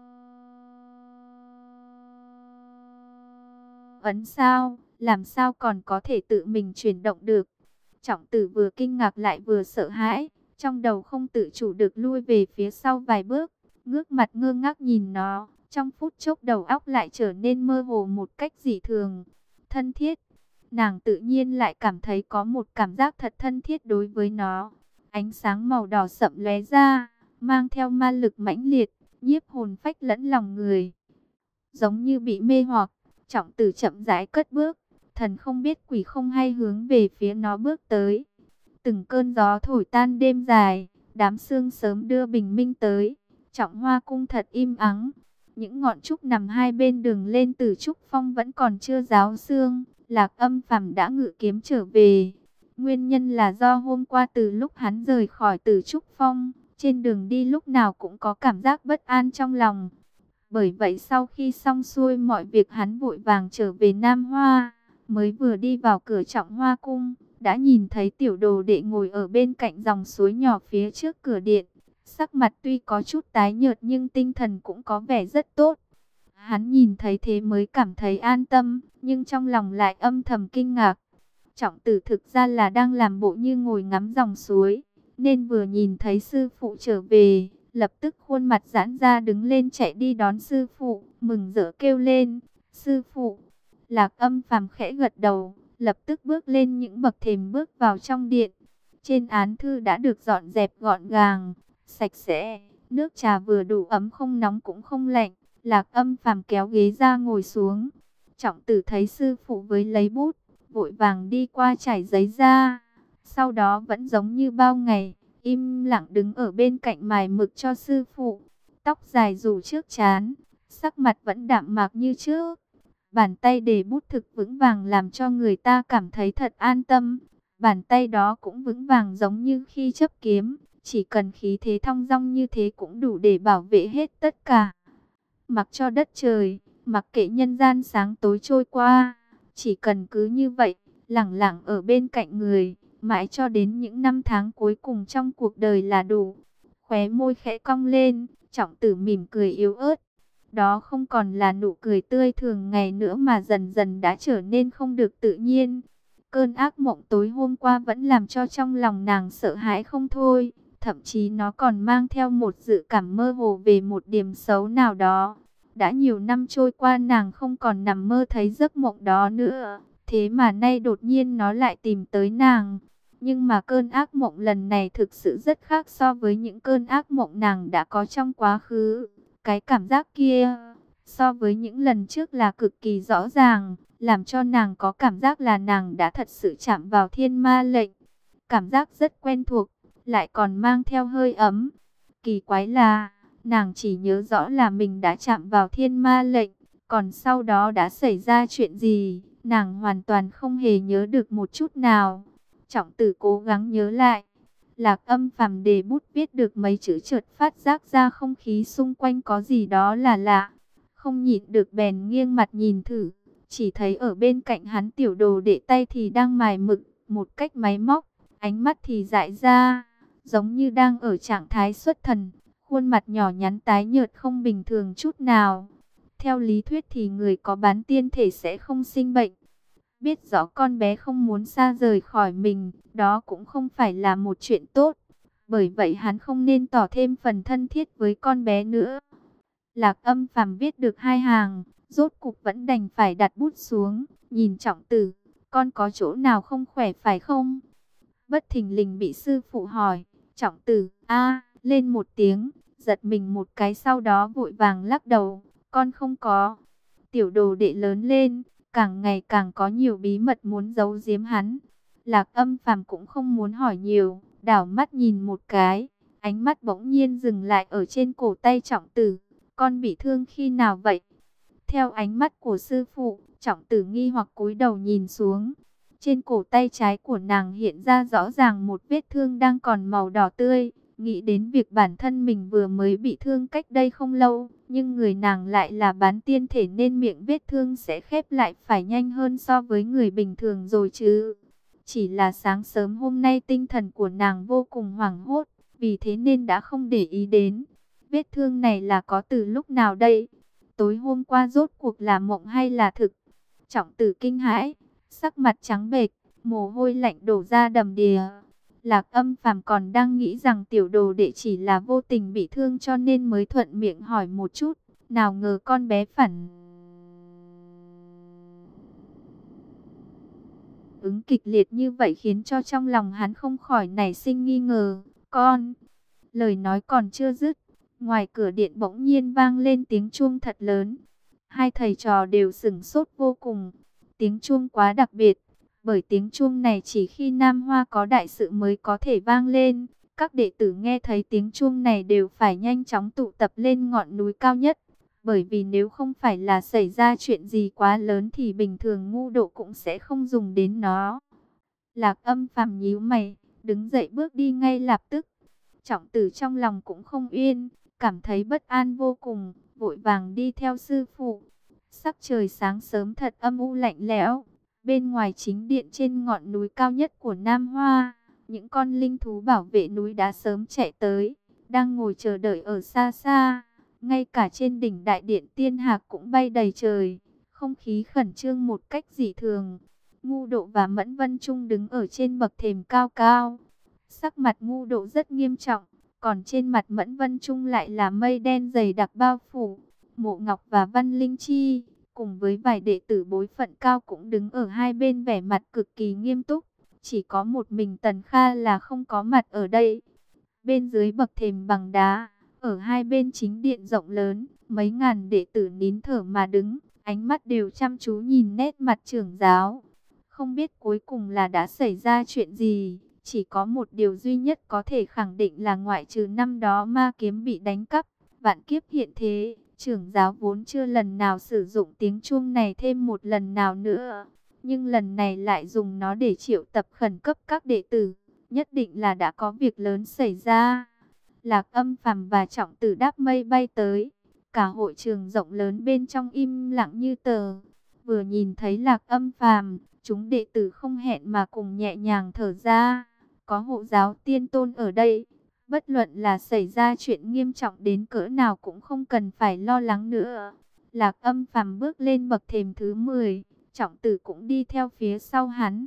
ấn sao? Làm sao còn có thể tự mình chuyển động được? Trọng Tử vừa kinh ngạc lại vừa sợ hãi, trong đầu không tự chủ được lui về phía sau vài bước, ngước mặt ngơ ngác nhìn nó. Trong phút chốc đầu óc lại trở nên mơ hồ một cách dị thường, thân thiết. Nàng tự nhiên lại cảm thấy có một cảm giác thật thân thiết đối với nó. Ánh sáng màu đỏ sậm lóe ra, mang theo ma lực mãnh liệt, nhiếp hồn phách lẫn lòng người. Giống như bị mê hoặc, Trọng Tử chậm rãi cất bước, thần không biết quỷ không hay hướng về phía nó bước tới. Từng cơn gió thổi tan đêm dài, đám sương sớm đưa bình minh tới. Trọng Hoa Cung thật im ắng. Những ngọn trúc nằm hai bên đường lên từ trúc phong vẫn còn chưa ráo sương. Lạc Âm Phàm đã ngự kiếm trở về. Nguyên nhân là do hôm qua từ lúc hắn rời khỏi Tử Trúc Phong, trên đường đi lúc nào cũng có cảm giác bất an trong lòng. Bởi vậy sau khi xong xuôi mọi việc, hắn vội vàng trở về Nam Hoa. Mới vừa đi vào cửa Trọng Hoa Cung, đã nhìn thấy tiểu đồ đệ ngồi ở bên cạnh dòng suối nhỏ phía trước cửa điện. Sắc mặt tuy có chút tái nhợt nhưng tinh thần cũng có vẻ rất tốt. Hắn nhìn thấy thế mới cảm thấy an tâm, nhưng trong lòng lại âm thầm kinh ngạc. Trọng Tử thực ra là đang làm bộ như ngồi ngắm dòng suối, nên vừa nhìn thấy sư phụ trở về, lập tức khuôn mặt giãn ra đứng lên chạy đi đón sư phụ, mừng rỡ kêu lên, sư phụ. Lạc Âm Phàm khẽ gật đầu, lập tức bước lên những bậc thềm bước vào trong điện. Trên án thư đã được dọn dẹp gọn gàng, sạch sẽ, nước trà vừa đủ ấm, không nóng cũng không lạnh. Lạc Âm Phàm kéo ghế ra ngồi xuống. Trọng Tử thấy sư phụ với lấy bút, vội vàng đi qua trải giấy ra. Sau đó vẫn giống như bao ngày, im lặng đứng ở bên cạnh mài mực cho sư phụ. Tóc dài rủ trước trán, sắc mặt vẫn đạm mạc như trước. Bàn tay để bút thực vững vàng làm cho người ta cảm thấy thật an tâm. Bàn tay đó cũng vững vàng giống như khi chấp kiếm. Chỉ cần khí thế thong dong như thế cũng đủ để bảo vệ hết tất cả. Mặc cho đất trời, mặc kệ nhân gian sáng tối trôi qua. Chỉ cần cứ như vậy, lẳng lặng ở bên cạnh người, mãi cho đến những năm tháng cuối cùng trong cuộc đời là đủ. Khóe môi khẽ cong lên, Trọng Tử mỉm cười yếu ớt. Đó không còn là nụ cười tươi thường ngày nữa mà dần dần đã trở nên không được tự nhiên. Cơn ác mộng tối hôm qua vẫn làm cho trong lòng nàng sợ hãi không thôi. Thậm chí nó còn mang theo một dự cảm mơ hồ về một điểm xấu nào đó. Đã nhiều năm trôi qua nàng không còn nằm mơ thấy giấc mộng đó nữa. Thế mà nay đột nhiên nó lại tìm tới nàng. Nhưng mà cơn ác mộng lần này thực sự rất khác so với những cơn ác mộng nàng đã có trong quá khứ. Cái cảm giác kia, so với những lần trước là cực kỳ rõ ràng, làm cho nàng có cảm giác là nàng đã thật sự chạm vào thiên ma lệnh. Cảm giác rất quen thuộc, lại còn mang theo hơi ấm. Kỳ quái là, nàng chỉ nhớ rõ là mình đã chạm vào thiên ma lệnh, còn sau đó đã xảy ra chuyện gì, nàng hoàn toàn không hề nhớ được một chút nào. Trọng Tử cố gắng nhớ lại. Lạc Âm Phàm để bút viết được mấy chữ chợt phát giác ra không khí xung quanh có gì đó là lạ. Không nhịn được bèn nghiêng mặt nhìn thử. Chỉ thấy ở bên cạnh hắn tiểu đồ đệ tay thì đang mài mực một cách máy móc. Ánh mắt thì dại ra, giống như đang ở trạng thái xuất thần. Khuôn mặt nhỏ nhắn tái nhợt không bình thường chút nào. Theo lý thuyết thì người có bán tiên thể sẽ không sinh bệnh. Biết rõ con bé không muốn xa rời khỏi mình, đó cũng không phải là một chuyện tốt. Bởi vậy hắn không nên tỏ thêm phần thân thiết với con bé nữa. Lạc Âm Phàm viết được hai hàng, rốt cục vẫn đành phải đặt bút xuống, nhìn Trọng Tử, con có chỗ nào không khỏe phải không? Bất thình lình bị sư phụ hỏi, Trọng Tử a lên một tiếng, giật mình một cái, sau đó vội vàng lắc đầu, con không có. Tiểu đồ đệ lớn lên, càng ngày càng có nhiều bí mật muốn giấu giếm hắn. Lạc Âm Phàm cũng không muốn hỏi nhiều, đảo mắt nhìn một cái, ánh mắt bỗng nhiên dừng lại ở trên cổ tay Trọng Tử. Con bị thương khi nào vậy? Theo ánh mắt của sư phụ, Trọng Tử nghi hoặc cúi đầu nhìn xuống. Trên cổ tay trái của nàng hiện ra rõ ràng một vết thương đang còn màu đỏ tươi. Nghĩ đến việc bản thân mình vừa mới bị thương cách đây không lâu, nhưng người nàng lại là bán tiên thể nên miệng vết thương sẽ khép lại phải nhanh hơn so với người bình thường rồi chứ. Chỉ là sáng sớm hôm nay tinh thần của nàng vô cùng hoảng hốt, vì thế nên đã không để ý đến. Vết thương này là có từ lúc nào đây? Tối hôm qua rốt cuộc là mộng hay là thực? Trọng Tử kinh hãi, sắc mặt trắng bệch, mồ hôi lạnh đổ ra đầm đìa. Lạc Âm Phàm còn đang nghĩ rằng tiểu đồ đệ chỉ là vô tình bị thương cho nên mới thuận miệng hỏi một chút, nào ngờ con bé phản ứng kịch liệt như vậy khiến cho trong lòng hắn không khỏi nảy sinh nghi ngờ. Con, lời nói còn chưa dứt, ngoài cửa điện bỗng nhiên vang lên tiếng chuông thật lớn. Hai thầy trò đều sửng sốt vô cùng. Tiếng chuông quá đặc biệt, bởi tiếng chuông này chỉ khi Nam Hoa có đại sự mới có thể vang lên. Các đệ tử nghe thấy tiếng chuông này đều phải nhanh chóng tụ tập lên ngọn núi cao nhất. Bởi vì nếu không phải là xảy ra chuyện gì quá lớn thì bình thường ngu độ cũng sẽ không dùng đến nó. Lạc Âm Phàm nhíu mày, đứng dậy bước đi ngay lập tức. Trọng Tử trong lòng cũng không yên, cảm thấy bất an vô cùng, vội vàng đi theo sư phụ. Sắc trời sáng sớm thật âm u lạnh lẽo. Bên ngoài chính điện trên ngọn núi cao nhất của Nam Hoa, những con linh thú bảo vệ núi đã sớm chạy tới, đang ngồi chờ đợi ở xa xa. Ngay cả trên đỉnh đại điện tiên hạc cũng bay đầy trời, không khí khẩn trương một cách dị thường. Ngu Độ và Mẫn Vân Trung đứng ở trên bậc thềm cao cao. Sắc mặt Ngu Độ rất nghiêm trọng, còn trên mặt Mẫn Vân Trung lại là mây đen dày đặc bao phủ. Mộ Ngọc và Văn Linh Chi, cùng với vài đệ tử bối phận cao cũng đứng ở hai bên vẻ mặt cực kỳ nghiêm túc. Chỉ có một mình Tần Kha là không có mặt ở đây. Bên dưới bậc thềm bằng đá, ở hai bên chính điện rộng lớn, mấy ngàn đệ tử nín thở mà đứng, ánh mắt đều chăm chú nhìn nét mặt trưởng giáo. Không biết cuối cùng là đã xảy ra chuyện gì, chỉ có một điều duy nhất có thể khẳng định là ngoại trừ năm đó ma kiếm bị đánh cắp, vạn kiếp hiện thế, trưởng giáo vốn chưa lần nào sử dụng tiếng chuông này thêm một lần nào nữa. Nhưng lần này lại dùng nó để triệu tập khẩn cấp các đệ tử, nhất định là đã có việc lớn xảy ra. Lạc Âm Phàm và Trọng Tử đáp mây bay tới, cả hội trường rộng lớn bên trong im lặng như tờ. Vừa nhìn thấy Lạc Âm Phàm, chúng đệ tử không hẹn mà cùng nhẹ nhàng thở ra. Có hộ giáo tiên tôn ở đây, bất luận là xảy ra chuyện nghiêm trọng đến cỡ nào cũng không cần phải lo lắng nữa. Lạc Âm Phàm bước lên bậc thềm thứ mười, Trọng Tử cũng đi theo phía sau hắn.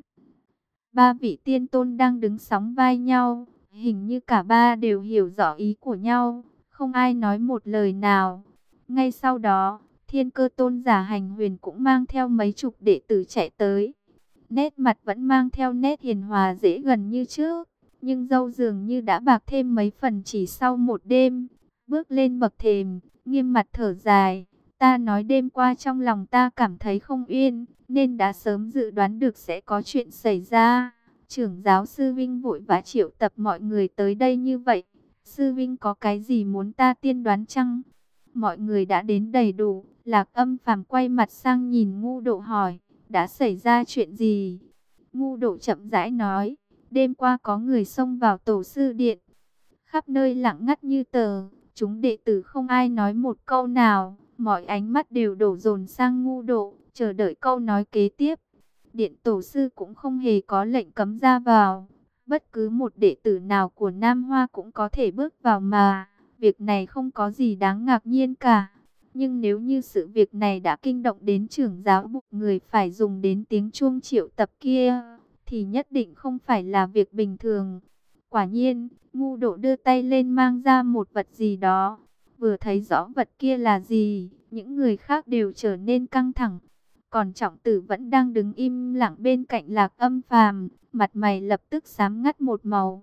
Ba vị tiên tôn đang đứng sóng vai nhau, hình như cả ba đều hiểu rõ ý của nhau, không ai nói một lời nào. Ngay sau đó, Thiên Cơ Tôn giả Hành Huyền cũng mang theo mấy chục đệ tử chạy tới. Nét mặt vẫn mang theo nét hiền hòa dễ gần như trước, nhưng râu dường như đã bạc thêm mấy phần chỉ sau một đêm. Bước lên bậc thềm, nghiêm mặt thở dài. Ta nói đêm qua trong lòng ta cảm thấy không yên, nên đã sớm dự đoán được sẽ có chuyện xảy ra. Trưởng giáo sư Vinh vội vã triệu tập mọi người tới đây như vậy. Sư Vinh có cái gì muốn ta tiên đoán chăng? Mọi người đã đến đầy đủ. Lạc Âm Phàm quay mặt sang nhìn Ngu Độ hỏi, đã xảy ra chuyện gì? Ngu Độ chậm rãi nói, đêm qua có người xông vào tổ sư điện. Khắp nơi lặng ngắt như tờ, chúng đệ tử không ai nói một câu nào. Mọi ánh mắt đều đổ dồn sang Ngu Độ, chờ đợi câu nói kế tiếp. Điện tổ sư cũng không hề có lệnh cấm ra vào. Bất cứ một đệ tử nào của Nam Hoa cũng có thể bước vào mà. Việc này không có gì đáng ngạc nhiên cả. Nhưng nếu như sự việc này đã kinh động đến trưởng giáo buộc người phải dùng đến tiếng chuông triệu tập kia, thì nhất định không phải là việc bình thường. Quả nhiên, Ngu Độ đưa tay lên mang ra một vật gì đó. Vừa thấy rõ vật kia là gì, những người khác đều trở nên căng thẳng. Còn Trọng Tử vẫn đang đứng im lặng bên cạnh Lạc Âm Phàm, mặt mày lập tức xám ngắt một màu.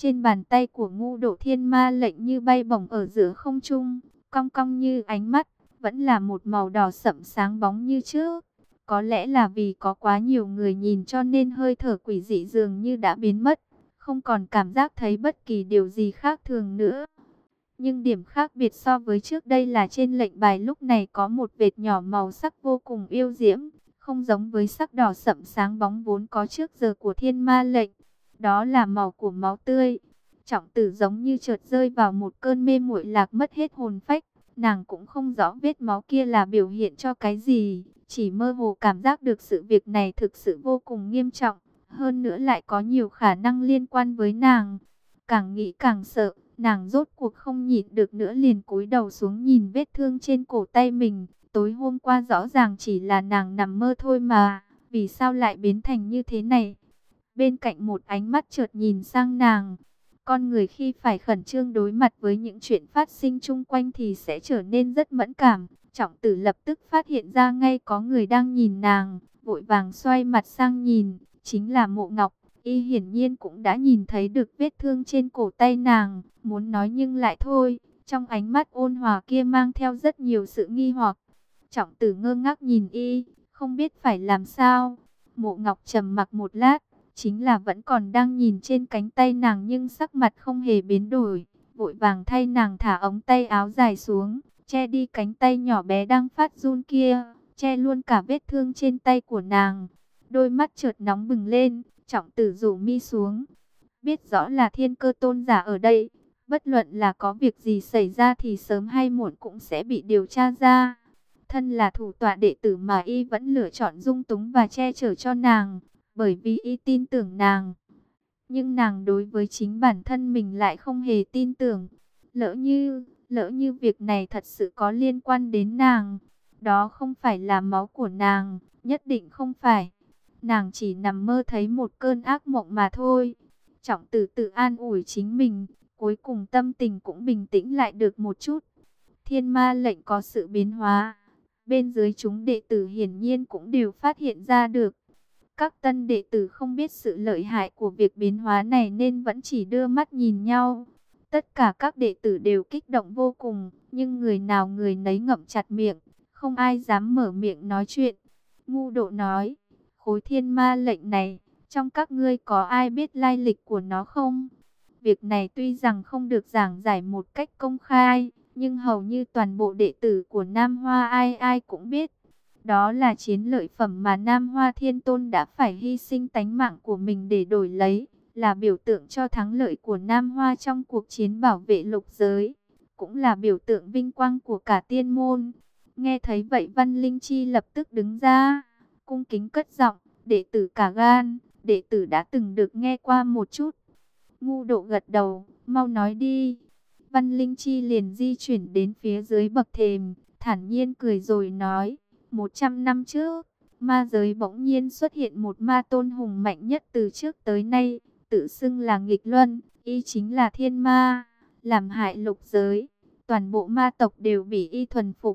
Trên bàn tay của Ngũ Độ thiên ma lệnh như bay bổng ở giữa không trung, cong cong như ánh mắt, vẫn là một màu đỏ sẫm sáng bóng như trước. Có lẽ là vì có quá nhiều người nhìn cho nên hơi thở quỷ dị dường như đã biến mất, không còn cảm giác thấy bất kỳ điều gì khác thường nữa. Nhưng điểm khác biệt so với trước đây là trên lệnh bài lúc này có một vệt nhỏ màu sắc vô cùng yêu diễm, không giống với sắc đỏ sẫm sáng bóng vốn có trước giờ của thiên ma lệnh. Đó là màu của máu tươi. Trọng Tử giống như chợt rơi vào một cơn mê muội lạc mất hết hồn phách. Nàng cũng không rõ vết máu kia là biểu hiện cho cái gì, chỉ mơ hồ cảm giác được sự việc này thực sự vô cùng nghiêm trọng, hơn nữa lại có nhiều khả năng liên quan với nàng. Càng nghĩ càng sợ, nàng rốt cuộc không nhịn được nữa liền cúi đầu xuống nhìn vết thương trên cổ tay mình. Tối hôm qua rõ ràng chỉ là nàng nằm mơ thôi mà, vì sao lại biến thành như thế này? Bên cạnh một ánh mắt chợt nhìn sang nàng. Con người khi phải khẩn trương đối mặt với những chuyện phát sinh chung quanh thì sẽ trở nên rất mẫn cảm. Trọng Tử lập tức phát hiện ra ngay có người đang nhìn nàng, vội vàng xoay mặt sang nhìn, chính là Mộ Ngọc. Y hiển nhiên cũng đã nhìn thấy được vết thương trên cổ tay nàng, muốn nói nhưng lại thôi, trong ánh mắt ôn hòa kia mang theo rất nhiều sự nghi hoặc. Trọng Tử ngơ ngác nhìn y, không biết phải làm sao. Mộ Ngọc trầm mặc một lát, chính là vẫn còn đang nhìn trên cánh tay nàng nhưng sắc mặt không hề biến đổi, vội vàng thay nàng thả ống tay áo dài xuống, che đi cánh tay nhỏ bé đang phát run kia, che luôn cả vết thương trên tay của nàng. Đôi mắt chợt nóng bừng lên, Trọng Tử rủ mi xuống, biết rõ là Thiên Cơ tôn giả ở đây, bất luận là có việc gì xảy ra thì sớm hay muộn cũng sẽ bị điều tra ra. Thân là thủ tọa đệ tử mà y vẫn lựa chọn dung túng và che chở cho nàng, bởi vì y tin tưởng nàng. Nhưng nàng đối với chính bản thân mình lại không hề tin tưởng. Lỡ như, lỡ như việc này thật sự có liên quan đến nàng, đó không phải là máu của nàng, nhất định không phải. Nàng chỉ nằm mơ thấy một cơn ác mộng mà thôi. Trọng Tử tự an ủi chính mình, cuối cùng tâm tình cũng bình tĩnh lại được một chút. Thiên ma lệnh có sự biến hóa, bên dưới chúng đệ tử hiển nhiên cũng đều phát hiện ra được. Các tân đệ tử không biết sự lợi hại của việc biến hóa này nên vẫn chỉ đưa mắt nhìn nhau. Tất cả các đệ tử đều kích động vô cùng, nhưng người nào người nấy ngậm chặt miệng, không ai dám mở miệng nói chuyện. Ngu Độ nói, khối thiên ma lệnh này, trong các ngươi có ai biết lai lịch của nó không? Việc này tuy rằng không được giảng giải một cách công khai, nhưng hầu như toàn bộ đệ tử của Nam Hoa ai ai cũng biết. Đó là chiến lợi phẩm mà Nam Hoa Thiên Tôn đã phải hy sinh tánh mạng của mình để đổi lấy, là biểu tượng cho thắng lợi của Nam Hoa trong cuộc chiến bảo vệ lục giới, cũng là biểu tượng vinh quang của cả tiên môn. Nghe thấy vậy Văn Linh Chi lập tức đứng ra, cung kính cất giọng, đệ tử cả gan, đệ tử đã từng được nghe qua một chút. Ngu Độ gật đầu, mau nói đi. Văn Linh Chi liền di chuyển đến phía dưới bậc thềm, thản nhiên cười rồi nói, một trăm năm trước, ma giới bỗng nhiên xuất hiện một ma tôn hùng mạnh nhất từ trước tới nay, tự xưng là Nghịch Luân, y chính là thiên ma, làm hại lục giới, toàn bộ ma tộc đều bị y thuần phục.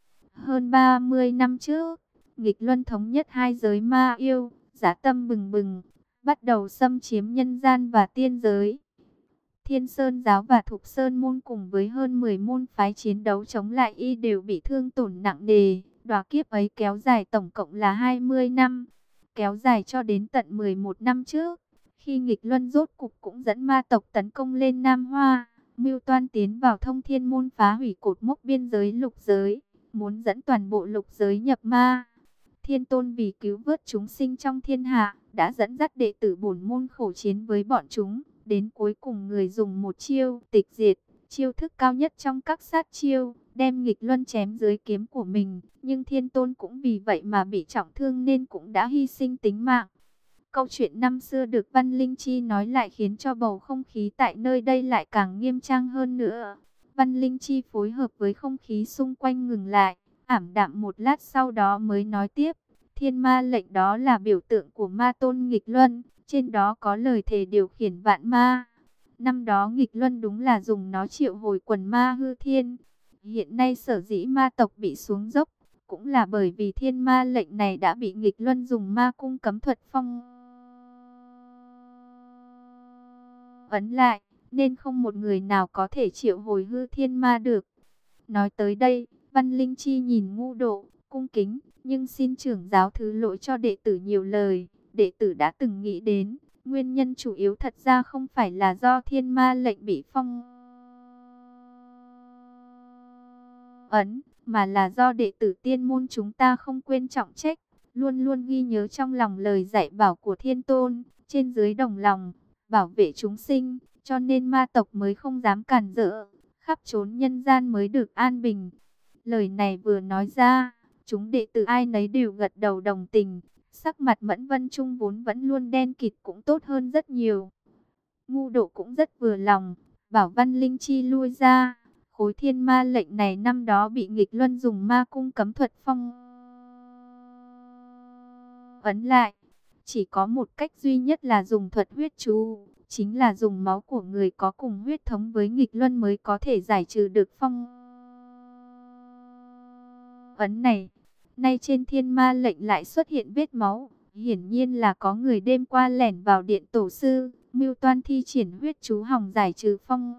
Hơn ba mươi năm trước, Nghịch Luân thống nhất hai giới ma yêu, dã tâm bừng bừng, bắt đầu xâm chiếm nhân gian và tiên giới. Thiên Sơn giáo và Thục Sơn môn cùng với hơn mười môn phái chiến đấu chống lại y đều bị thương tổn nặng nề. Đọa kiếp ấy kéo dài tổng cộng là hai mươi năm, kéo dài cho đến tận mười một năm trước, khi Nghịch Luân rốt cục cũng dẫn ma tộc tấn công lên Nam Hoa, mưu toan tiến vào Thông Thiên môn phá hủy cột mốc biên giới lục giới, muốn dẫn toàn bộ lục giới nhập ma. Thiên Tôn vì cứu vớt chúng sinh trong thiên hạ, đã dẫn dắt đệ tử bổn môn khổ chiến với bọn chúng, đến cuối cùng người dùng một chiêu tịch diệt, chiêu thức cao nhất trong các sát chiêu, đem Nghịch Luân chém dưới kiếm của mình, nhưng Thiên Tôn cũng vì vậy mà bị trọng thương nên cũng đã hy sinh tính mạng. Câu chuyện năm xưa được Văn Linh Chi nói lại khiến cho bầu không khí tại nơi đây lại càng nghiêm trang hơn nữa. Văn Linh Chi phối hợp với không khí xung quanh ngừng lại, ảm đạm một lát sau đó mới nói tiếp. Thiên ma lệnh đó là biểu tượng của ma tôn Nghịch Luân, trên đó có lời thề điều khiển vạn ma. Năm đó Nghịch Luân đúng là dùng nó triệu hồi quần ma hư thiên. Hiện nay sở dĩ ma tộc bị xuống dốc, cũng là bởi vì thiên ma lệnh này đã bị Nghịch Luân dùng ma cung cấm thuật phong ấn. ấn lại, nên không một người nào có thể triệu hồi hư thiên ma được. Nói tới đây, Văn Linh Chi nhìn Ngu Độ, cung kính, nhưng xin trưởng giáo thứ lỗi cho đệ tử nhiều lời. Đệ tử đã từng nghĩ đến, nguyên nhân chủ yếu thật ra không phải là do thiên ma lệnh bị phong ấn, mà là do đệ tử tiên môn chúng ta không quên trọng trách, luôn luôn ghi nhớ trong lòng lời dạy bảo của Thiên Tôn, trên dưới đồng lòng, bảo vệ chúng sinh, cho nên ma tộc mới không dám cản rỡ, khắp trốn nhân gian mới được an bình. Lời này vừa nói ra, chúng đệ tử ai nấy đều gật đầu đồng tình, sắc mặt Mẫn Vân Trung vốn vẫn luôn đen kịt cũng tốt hơn rất nhiều. Ngu Độ cũng rất vừa lòng, bảo Văn Linh Chi lui ra. Khối thiên ma lệnh này năm đó bị nghịch luân dùng ma cung cấm thuật phong ấn lại. Chỉ có một cách duy nhất là dùng thuật huyết chú, chính là dùng máu của người có cùng huyết thống với nghịch luân mới có thể giải trừ được phong ấn này. Nay trên thiên ma lệnh lại xuất hiện vết máu, hiển nhiên là có người đêm qua lẻn vào điện tổ sư, mưu toan thi triển huyết chú hòng giải trừ phong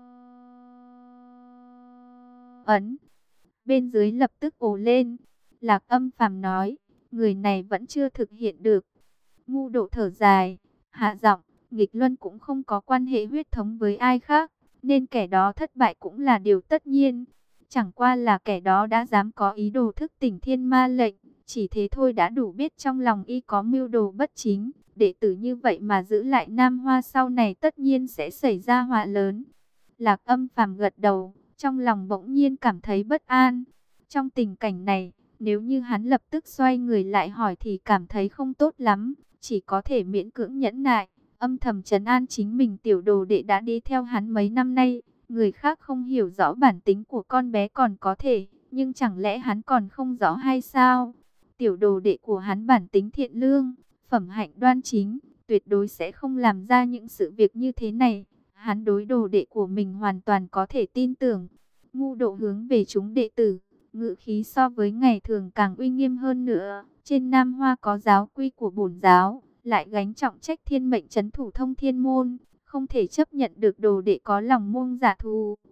ấn. Bên dưới lập tức ồ lên. Lạc Âm Phàm nói, người này vẫn chưa thực hiện được. Ngu Độ thở dài, hạ giọng, nghịch luân cũng không có quan hệ huyết thống với ai khác, nên kẻ đó thất bại cũng là điều tất nhiên. Chẳng qua là kẻ đó đã dám có ý đồ thức tỉnh thiên ma lệnh, chỉ thế thôi đã đủ biết trong lòng y có mưu đồ bất chính. Đệ tử như vậy mà giữ lại Nam Hoa sau này tất nhiên sẽ xảy ra họa lớn. Lạc Âm Phàm gật đầu, trong lòng bỗng nhiên cảm thấy bất an. Trong tình cảnh này, nếu như hắn lập tức xoay người lại hỏi thì cảm thấy không tốt lắm, chỉ có thể miễn cưỡng nhẫn nại, âm thầm trấn an chính mình. Tiểu đồ đệ đã đi theo hắn mấy năm nay, người khác không hiểu rõ bản tính của con bé còn có thể, nhưng chẳng lẽ hắn còn không rõ hay sao? Tiểu đồ đệ của hắn bản tính thiện lương, phẩm hạnh đoan chính, tuyệt đối sẽ không làm ra những sự việc như thế này. Hắn đối đồ đệ của mình hoàn toàn có thể tin tưởng. Ngu Độ hướng về chúng đệ tử, ngữ khí so với ngày thường càng uy nghiêm hơn nữa. Trên Nam Hoa có giáo quy của bổn giáo, lại gánh trọng trách thiên mệnh trấn thủ thông thiên môn, không thể chấp nhận được đồ đệ có lòng muông giả thù.